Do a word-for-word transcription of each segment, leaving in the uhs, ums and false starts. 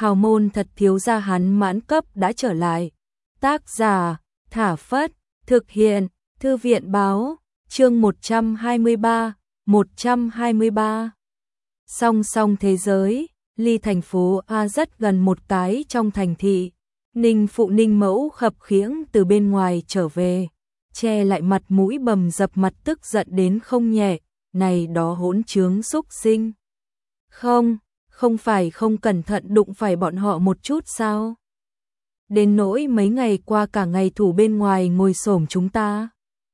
hào môn thật thiếu gia hắn mãn cấp đã trở lại. Tác giả, Thả Phất, thực hiện, Thư viện báo, chương một trăm hai mươi ba, một trăm hai mươi ba. Song song thế giới, ly thành phố A rất gần một cái trong thành thị. Ninh Phụ Ninh Mẫu khập khiễng từ bên ngoài trở về, che lại mặt mũi bầm dập, mặt tức giận đến không nhẹ, này đó hỗn trướng xúc sinh. Không, không phải không cẩn thận đụng phải bọn họ một chút sao? Đến nỗi mấy ngày qua cả ngày thủ bên ngoài ngồi xổm chúng ta.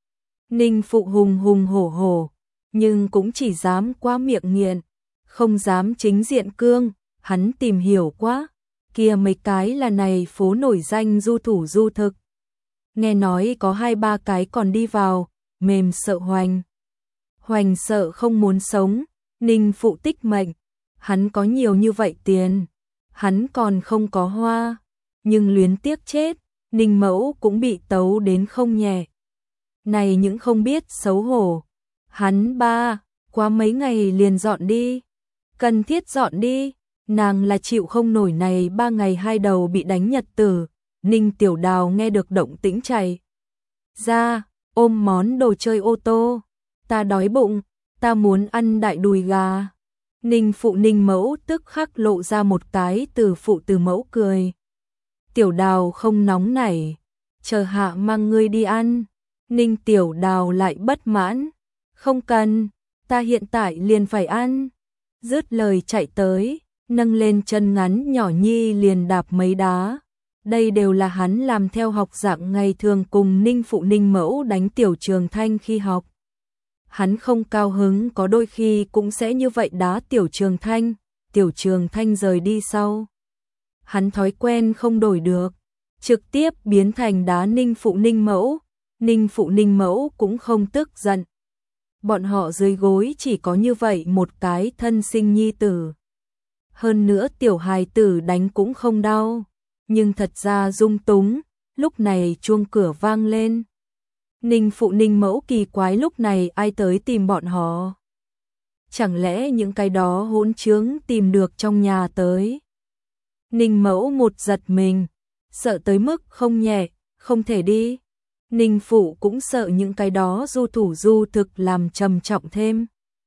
Ninh Phụ hùng hùng hổ hổ, nhưng cũng chỉ dám qua miệng nghiện, không dám chính diện cương, hắn tìm hiểu quá, kia mấy cái là này phố nổi danh du thủ du thực. Nghe nói có hai ba cái còn đi vào, mềm sợ Hoành. Hoành sợ không muốn sống, Ninh Phụ tích mệnh, hắn có nhiều như vậy tiền, hắn còn không có hoa, nhưng luyến tiếc chết, Ninh Mẫu cũng bị tấu đến không nhẹ. Này những không biết xấu hổ, hắn ba, quá mấy ngày liền dọn đi, cần thiết dọn đi, nàng là chịu không nổi này ba ngày hai đầu bị đánh nhật tử. Ninh Tiểu Đào nghe được động tĩnh chạy ra, ôm món đồ chơi ô tô, ta đói bụng, ta muốn ăn đại đùi gà. Ninh Phụ Ninh Mẫu tức khắc lộ ra một cái từ phụ từ mẫu cười. Tiểu Đào không nóng nảy, chờ hạ mang ngươi đi ăn. Ninh Tiểu Đào lại bất mãn, không cần, ta hiện tại liền phải ăn. Dứt lời chạy tới, nâng lên chân ngắn nhỏ nhi liền đạp mấy đá. Đây đều là hắn làm theo học dạng ngày thường cùng Ninh Phụ Ninh Mẫu đánh Tiểu Trường Thanh khi học. Hắn không cao hứng có đôi khi cũng sẽ như vậy đá Tiểu Trường Thanh, Tiểu Trường Thanh rời đi sau. Hắn thói quen không đổi được, trực tiếp biến thành đá Ninh Phụ Ninh Mẫu, Ninh Phụ Ninh Mẫu cũng không tức giận. Bọn họ dưới gối chỉ có như vậy một cái thân sinh nhi tử. Hơn nữa tiểu hài tử đánh cũng không đau, nhưng thật ra dung túng, lúc này chuông cửa vang lên. Ninh Phụ Ninh Mẫu kỳ quái lúc này ai tới tìm bọn họ. Chẳng lẽ những cái đó hỗn trướng tìm được trong nhà tới. Ninh Mẫu một giật mình, sợ tới mức không nhẹ, không thể đi. Ninh Phụ cũng sợ những cái đó du thủ du thực làm trầm trọng thêm.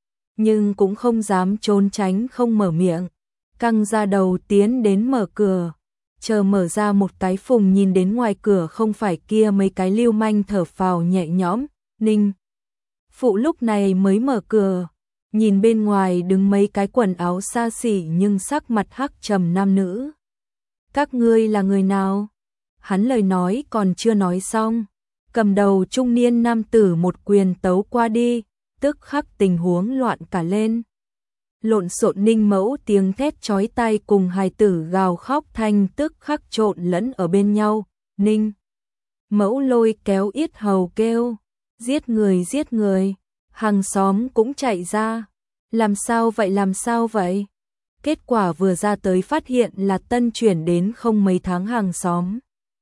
Nhưng cũng không dám trốn tránh không mở miệng, căng ra đầu tiến đến mở cửa. Chờ mở ra một cái phùng nhìn đến ngoài cửa không phải kia mấy cái lưu manh thở phào nhẹ nhõm. Ninh Phụ lúc này mới mở cửa, nhìn bên ngoài đứng mấy cái quần áo xa xỉ nhưng sắc mặt hắc trầm nam nữ. Các ngươi là người nào? Hắn lời nói còn chưa nói xong, cầm đầu trung niên nam tử một quyền tấu qua đi, tức khắc tình huống loạn cả lên. Lộn xộn Ninh Mẫu tiếng thét chói tai cùng hài tử gào khóc thanh tức khắc trộn lẫn ở bên nhau. Ninh Mẫu lôi kéo yết hầu kêu, giết người giết người, hàng xóm cũng chạy ra. Làm sao vậy làm sao vậy? Kết quả vừa ra tới phát hiện là tân chuyển đến không mấy tháng hàng xóm.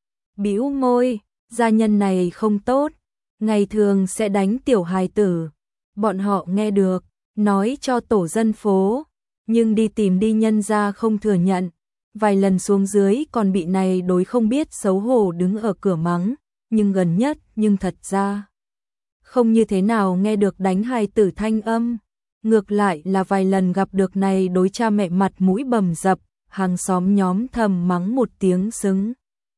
Bĩu môi, gia nhân này không tốt, ngày thường sẽ đánh tiểu hài tử. Bọn họ nghe được, nói cho tổ dân phố, nhưng đi tìm đi nhân ra không thừa nhận. Vài lần xuống dưới còn bị này đối không biết xấu hổ đứng ở cửa mắng, nhưng gần nhất nhưng thật ra không như thế nào nghe được đánh hài tử thanh âm. Ngược lại là vài lần gặp được này đối cha mẹ mặt mũi bầm dập, hàng xóm nhóm thầm mắng một tiếng xứng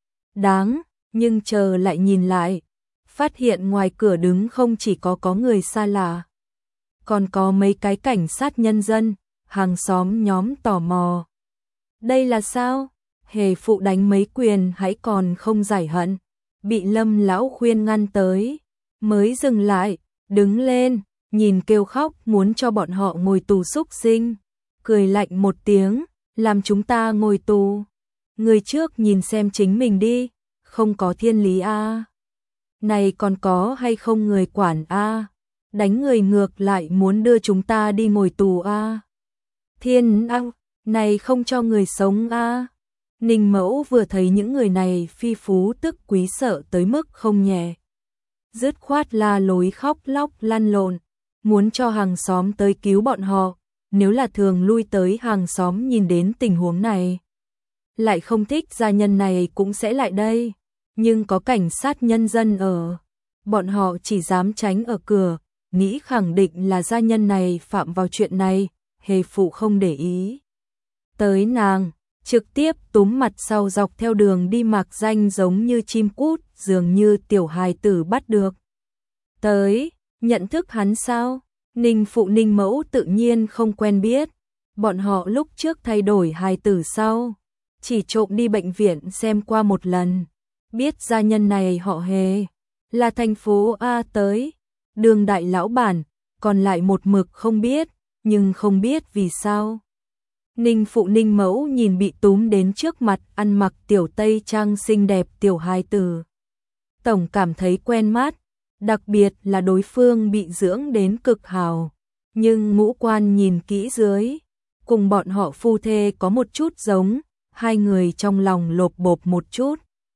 đáng, nhưng chờ lại nhìn lại, phát hiện ngoài cửa đứng không chỉ có có người xa lạ, còn có mấy cái cảnh sát nhân dân, hàng xóm nhóm tò mò. Đây là sao? Hề Phụ đánh mấy quyền hãy còn không giải hận, bị Lâm lão khuyên ngăn tới, mới dừng lại, đứng lên, nhìn kêu khóc muốn cho bọn họ ngồi tù xúc sinh, cười lạnh một tiếng, làm chúng ta ngồi tù. Người trước nhìn xem chính mình đi, không có thiên lý a. À. Này còn có hay không người quản a? À. Đánh người ngược lại muốn đưa chúng ta đi ngồi tù a. À. Thiên a, này không cho người sống a. À. Ninh Mẫu vừa thấy những người này phi phú tức quý sợ tới mức không nhẹ. Dứt khoát la lối khóc lóc lăn lộn, muốn cho hàng xóm tới cứu bọn họ. Nếu là thường lui tới hàng xóm nhìn đến tình huống này, lại không thích gia nhân này cũng sẽ lại đây, nhưng có cảnh sát nhân dân ở, bọn họ chỉ dám tránh ở cửa, nghĩ khẳng định là gia nhân này phạm vào chuyện này, hề phụ không để ý tới nàng, trực tiếp túm mặt sau dọc theo đường đi mạc danh giống như chim cút, dường như tiểu hài tử bắt được. Tới, nhận thức hắn sao? Ninh phụ Ninh mẫu tự nhiên không quen biết, bọn họ lúc trước thay đổi hài tử sau, chỉ trộm đi bệnh viện xem qua một lần, biết gia nhân này họ Hề, là thành phố A tới, đường đại lão bản, còn lại một mực không biết, nhưng không biết vì sao. Ninh phụ Ninh mẫu nhìn bị túm đến trước mặt ăn mặc tiểu tây trang xinh đẹp tiểu hài tử. Tổng cảm thấy quen mắt, đặc biệt là đối phương bị dưỡng đến cực hào, nhưng ngũ quan nhìn kỹ dưới, cùng bọn họ phu thê có một chút giống, hai người trong lòng lộp bộp một chút.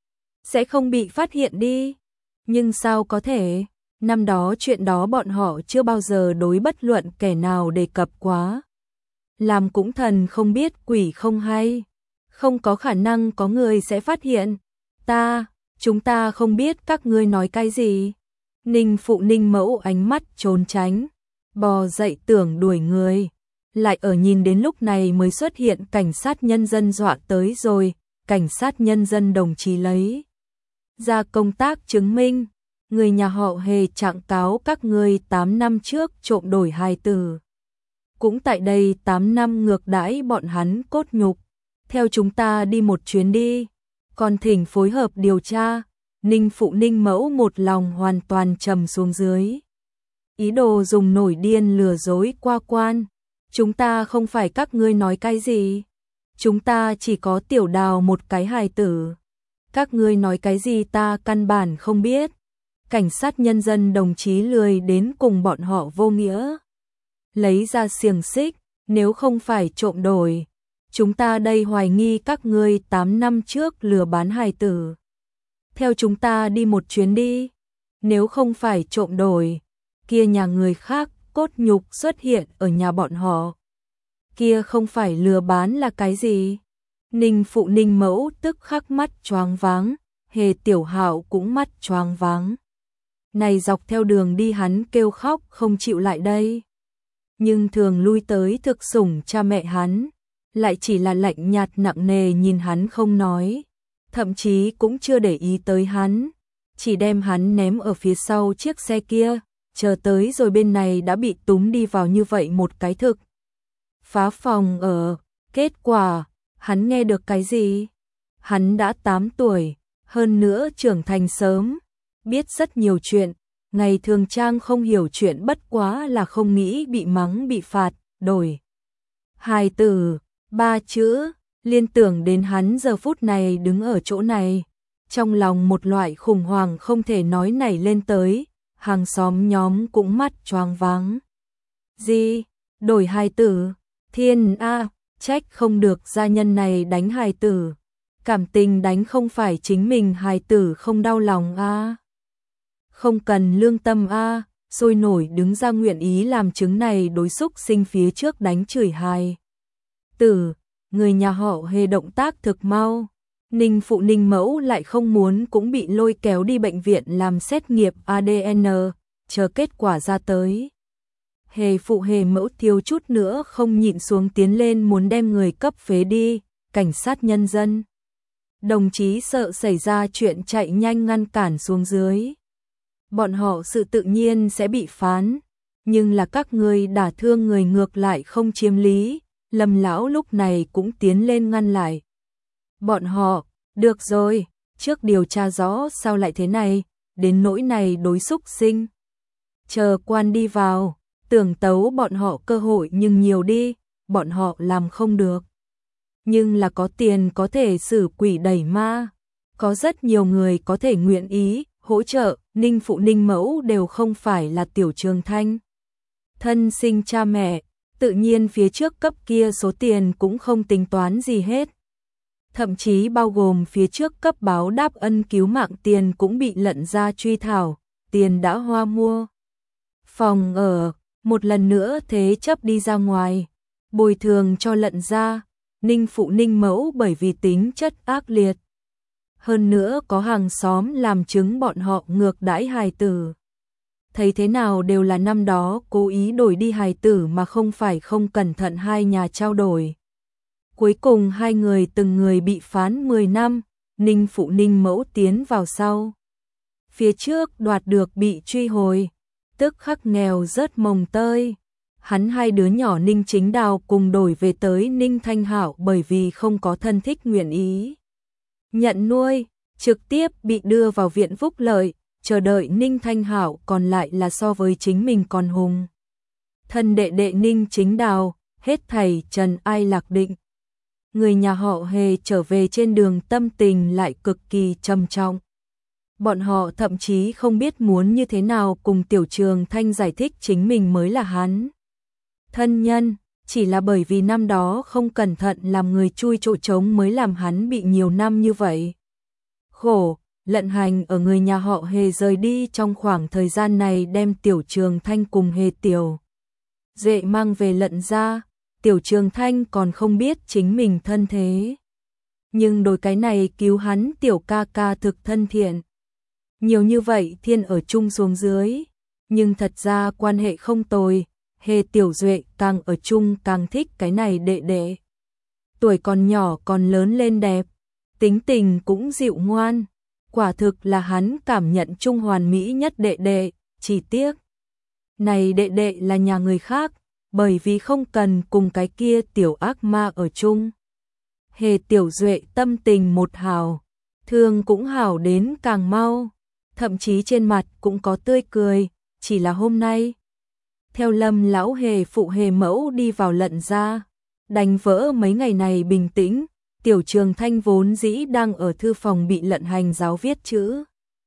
Sẽ không bị phát hiện đi, nhưng sao có thể, năm đó chuyện đó bọn họ chưa bao giờ đối bất luận kẻ nào đề cập quá. Làm cũng thần không biết quỷ không hay, không có khả năng có người sẽ phát hiện. Ta, chúng ta không biết các ngươi nói cái gì. Ninh phụ Ninh mẫu ánh mắt trốn tránh, bò dậy tưởng đuổi người, lại ở nhìn đến lúc này mới xuất hiện cảnh sát nhân dân dọa tới rồi, cảnh sát nhân dân đồng chí lấy ra công tác chứng minh, người nhà họ Hề trạng cáo các ngươi tám năm trước trộm đổi hài tử. Cũng tại đây tám năm ngược đãi bọn hắn cốt nhục, theo chúng ta đi một chuyến đi, còn thỉnh phối hợp điều tra. Ninh phụ Ninh mẫu một lòng hoàn toàn trầm xuống dưới. Ý đồ dùng nổi điên lừa dối qua quan. Chúng ta không phải các ngươi nói cái gì. Chúng ta chỉ có tiểu đào một cái hài tử. Các ngươi nói cái gì ta căn bản không biết. Cảnh sát nhân dân đồng chí lười đến cùng bọn họ vô nghĩa. Lấy ra xiềng xích, nếu không phải trộm đổi. Chúng ta đây hoài nghi các ngươi tám năm trước lừa bán hài tử. Theo chúng ta đi một chuyến đi, nếu không phải trộm đổi, kia nhà người khác cốt nhục xuất hiện ở nhà bọn họ. Kia không phải lừa bán là cái gì? Ninh phụ Ninh mẫu tức khắc mắt choáng váng, Hề tiểu hạo cũng mắt choáng váng. Này dọc theo đường đi hắn kêu khóc không chịu lại đây. Nhưng thường lui tới thực sủng cha mẹ hắn, lại chỉ là lạnh nhạt nặng nề nhìn hắn không nói. Thậm chí cũng chưa để ý tới hắn, chỉ đem hắn ném ở phía sau chiếc xe kia, chờ tới rồi bên này đã bị túm đi vào như vậy một cái thực. Phá phòng ở, kết quả, hắn nghe được cái gì? Hắn đã tám tuổi, hơn nữa trưởng thành sớm, biết rất nhiều chuyện, ngày thường trang không hiểu chuyện bất quá là không nghĩ bị mắng bị phạt, đổi. Hài tử, ba chữ. Liên tưởng đến hắn giờ phút này đứng ở chỗ này, trong lòng một loại khủng hoảng không thể nói nảy lên tới, hàng xóm nhóm cũng mắt choáng váng. Gì? Đổi hài tử? Thiên a, trách không được gia nhân này đánh hài tử. Cảm tình đánh không phải chính mình hài tử không đau lòng a. Không cần lương tâm a, sôi nổi đứng ra nguyện ý làm chứng này đối xúc sinh phía trước đánh chửi hài tử. Người nhà họ Hề động tác thực mau, Ninh phụ Ninh mẫu lại không muốn cũng bị lôi kéo đi bệnh viện làm xét nghiệm a đê en, chờ kết quả ra tới. Hề phụ Hề mẫu thiếu chút nữa không nhịn xuống tiến lên muốn đem người cấp phế đi, cảnh sát nhân dân. Đồng chí sợ xảy ra chuyện chạy nhanh ngăn cản xuống dưới. Bọn họ sự tự nhiên sẽ bị phán, nhưng là các người đả thương người ngược lại không chiếm lý. Lâm lão lúc này cũng tiến lên ngăn lại. Bọn họ, được rồi, trước điều tra rõ sao lại thế này, đến nỗi này đối xúc sinh. Chờ quan đi vào, tưởng tấu bọn họ cơ hội nhưng nhiều đi, bọn họ làm không được. Nhưng là có tiền có thể xử quỷ đẩy ma, có rất nhiều người có thể nguyện ý, hỗ trợ, Ninh phụ Ninh mẫu đều không phải là tiểu Trường Thanh. Thân sinh cha mẹ. Tự nhiên phía trước cấp kia số tiền cũng không tính toán gì hết. Thậm chí bao gồm phía trước cấp báo đáp ân cứu mạng tiền cũng bị lận ra truy thảo, tiền đã hoa mua. Phòng ở, một lần nữa thế chấp đi ra ngoài, bồi thường cho lận ra, Ninh phụ ninh mẫu bởi vì tính chất ác liệt. Hơn nữa có hàng xóm làm chứng bọn họ ngược đãi hài tử. Thấy thế nào đều là năm đó cố ý đổi đi hài tử mà không phải không cẩn thận hai nhà trao đổi. Cuối cùng hai người từng người bị phán mười năm, Ninh phụ ninh mẫu tiến vào sau. Phía trước đoạt được bị truy hồi, tức khắc nghèo rớt mồng tơi. Hắn hai đứa nhỏ Ninh Chính Đào cùng đổi về tới Ninh Thanh Hạo bởi vì không có thân thích nguyện ý nhận nuôi, trực tiếp bị đưa vào viện phúc lợi, chờ đợi Ninh Thanh Hạo còn lại là so với chính mình còn hùng. Thân đệ đệ Ninh Chính Đào, hết thảy trần ai lạc định. Người nhà họ Hề trở về trên đường tâm tình lại cực kỳ trầm trọng. Bọn họ thậm chí không biết muốn như thế nào cùng Tiểu Trường Thanh giải thích chính mình mới là hắn thân nhân, chỉ là bởi vì năm đó không cẩn thận làm người chui chỗ trống mới làm hắn bị nhiều năm như vậy. Khổ, Lận Hành ở người nhà họ Hề rời đi trong khoảng thời gian này đem Tiểu Trường Thanh cùng Hề Tiểu Duệ mang về Lận gia. Tiểu Trường Thanh còn không biết chính mình thân thế. Nhưng đôi cái này cứu hắn Tiểu ca ca thực thân thiện. Nhiều như vậy thiên ở chung xuống dưới. Nhưng thật ra quan hệ không tồi. Hề Tiểu Duệ càng ở chung càng thích cái này đệ đệ. Tuổi còn nhỏ còn lớn lên đẹp. Tính tình cũng dịu ngoan. Quả thực là hắn cảm nhận chung hoàn mỹ nhất đệ đệ. Chỉ tiếc này đệ đệ là nhà người khác. Bởi vì không cần cùng cái kia tiểu ác ma ở chung. Hề Tiểu Duệ tâm tình một hào, thương cũng hào đến càng mau, thậm chí trên mặt cũng có tươi cười, chỉ là hôm nay. Theo Lâm lão Hề phụ Hề mẫu đi vào Lận gia, đánh vỡ mấy ngày này bình tĩnh, Tiểu Trường Thanh vốn dĩ đang ở thư phòng bị Lận Hành giáo viết chữ.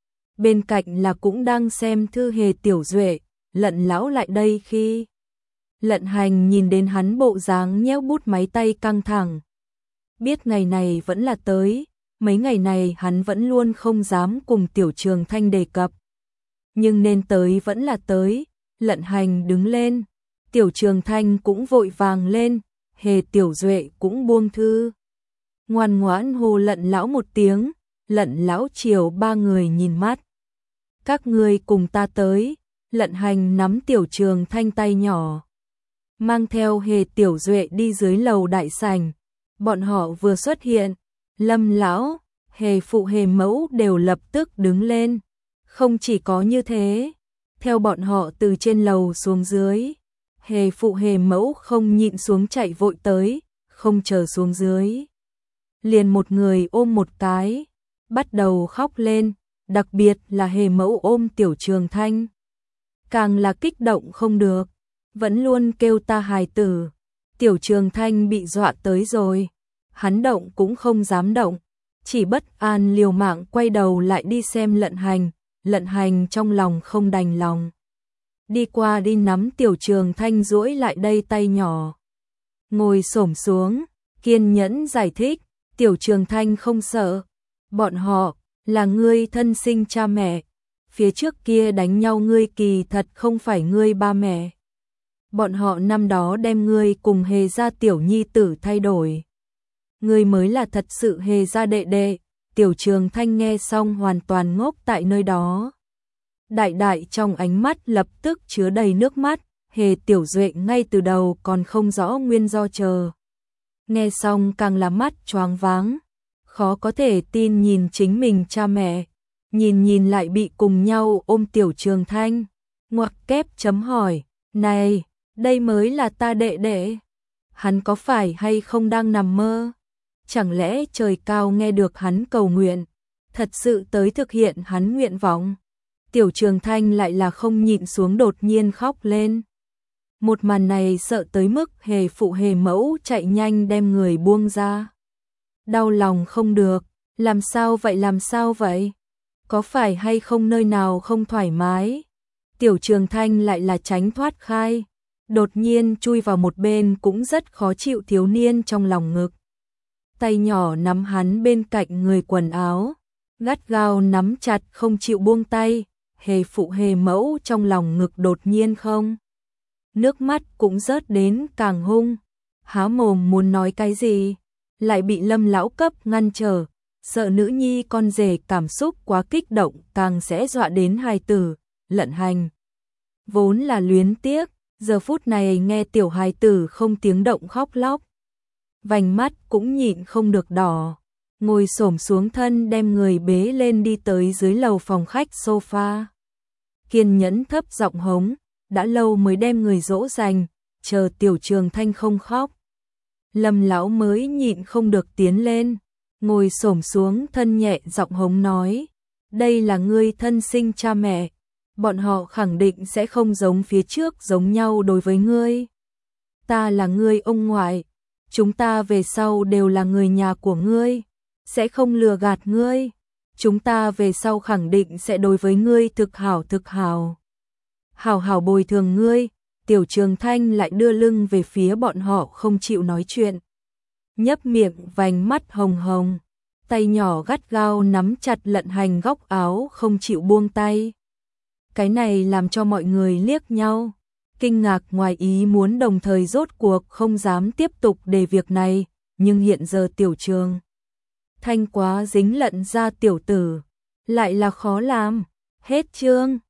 Bên cạnh là cũng đang xem thư Hề Tiểu Duệ, Lận lão lại đây khi Lận Hành nhìn đến hắn bộ dáng nhéo bút máy tay căng thẳng. Biết ngày này vẫn là tới, mấy ngày này hắn vẫn luôn không dám cùng Tiểu Trường Thanh đề cập. Nhưng nên tới vẫn là tới, Lận Hành đứng lên, Tiểu Trường Thanh cũng vội vàng lên, Hề Tiểu Duệ cũng buông thư. Ngoan ngoãn hô Lận lão một tiếng, Lận lão chiều ba người nhìn mắt. Các ngươi cùng ta tới, Lận Hành nắm Tiểu Trường Thanh tay nhỏ. Mang theo Hề Tiểu Duệ đi dưới lầu đại sảnh. Bọn họ vừa xuất hiện, Lâm lão, Hề phụ Hề mẫu đều lập tức đứng lên. Không chỉ có như thế, theo bọn họ từ trên lầu xuống dưới, Hề phụ Hề mẫu không nhịn xuống chạy vội tới, không chờ xuống dưới. Liền một người ôm một cái, bắt đầu khóc lên, đặc biệt là Hề mẫu ôm Tiểu Trường Thanh. Càng là kích động không được. Vẫn luôn kêu ta hài tử. Tiểu Trường Thanh bị dọa tới rồi. Hắn động cũng không dám động. Chỉ bất an liều mạng quay đầu lại đi xem Lận Hành. Lận Hành trong lòng không đành lòng. Đi qua đi nắm Tiểu Trường Thanh duỗi lại đây tay nhỏ. Ngồi xổm xuống, kiên nhẫn giải thích. Tiểu Trường Thanh không sợ. Bọn họ là ngươi thân sinh cha mẹ. Phía trước kia đánh nhau ngươi kỳ thật không phải ngươi ba mẹ. Bọn họ năm đó đem ngươi cùng Hề gia tiểu nhi tử thay đổi. Ngươi mới là thật sự Hề gia đệ đệ. Tiểu Trường Thanh nghe xong hoàn toàn ngốc tại nơi đó. Đại đại trong ánh mắt lập tức chứa đầy nước mắt. Hề Tiểu Duệ ngay từ đầu còn không rõ nguyên do chờ. Nghe xong càng là mắt choáng váng. Khó có thể tin nhìn chính mình cha mẹ. Nhìn nhìn lại bị cùng nhau ôm Tiểu Trường Thanh. Ngoặc kép chấm hỏi. Này, đây mới là ta đệ đệ. Hắn có phải hay không đang nằm mơ? Chẳng lẽ trời cao nghe được hắn cầu nguyện, thật sự tới thực hiện hắn nguyện vọng? Tiểu Trường Thanh lại là không nhịn xuống đột nhiên khóc lên. Một màn này sợ tới mức Hề phụ Hề mẫu chạy nhanh đem người buông ra. Đau lòng không được, làm sao vậy làm sao vậy? Có phải hay không nơi nào không thoải mái? Tiểu Trường Thanh lại là tránh thoát khai. Đột nhiên chui vào một bên cũng rất khó chịu thiếu niên trong lòng ngực. Tay nhỏ nắm hắn bên cạnh người quần áo, gắt gao nắm chặt không chịu buông tay. Hề phụ Hề mẫu trong lòng ngực đột nhiên không. Nước mắt cũng rớt đến càng hung. Há mồm muốn nói cái gì, lại bị Lâm lão cấp ngăn trở, sợ nữ nhi con rể cảm xúc quá kích động càng sẽ dọa đến hài tử. Lận Hành vốn là luyến tiếc, giờ phút này nghe tiểu hài tử không tiếng động khóc lóc, vành mắt cũng nhịn không được đỏ, ngồi xổm xuống thân đem người bế lên đi tới dưới lầu phòng khách sofa. Kiên nhẫn thấp giọng hống, đã lâu mới đem người dỗ dành, chờ Tiểu Trường Thanh không khóc. Lâm lão mới nhịn không được tiến lên, ngồi xổm xuống thân nhẹ giọng hống nói, đây là ngươi thân sinh cha mẹ, bọn họ khẳng định sẽ không giống phía trước giống nhau đối với ngươi. Ta là ngươi ông ngoại, chúng ta về sau đều là người nhà của ngươi, sẽ không lừa gạt ngươi, chúng ta về sau khẳng định sẽ đối với ngươi thực hảo thực hảo. Hảo hảo bồi thường ngươi. Tiểu Trường Thanh lại đưa lưng về phía bọn họ không chịu nói chuyện, nhấp miệng vành mắt hồng hồng, tay nhỏ gắt gao nắm chặt Lận Hành góc áo không chịu buông tay. Cái này làm cho mọi người liếc nhau, kinh ngạc ngoài ý muốn đồng thời rốt cuộc không dám tiếp tục đề việc này, nhưng hiện giờ Tiểu Trường Thanh quá dính Lận gia tiểu tử, lại là khó làm. Hết chương.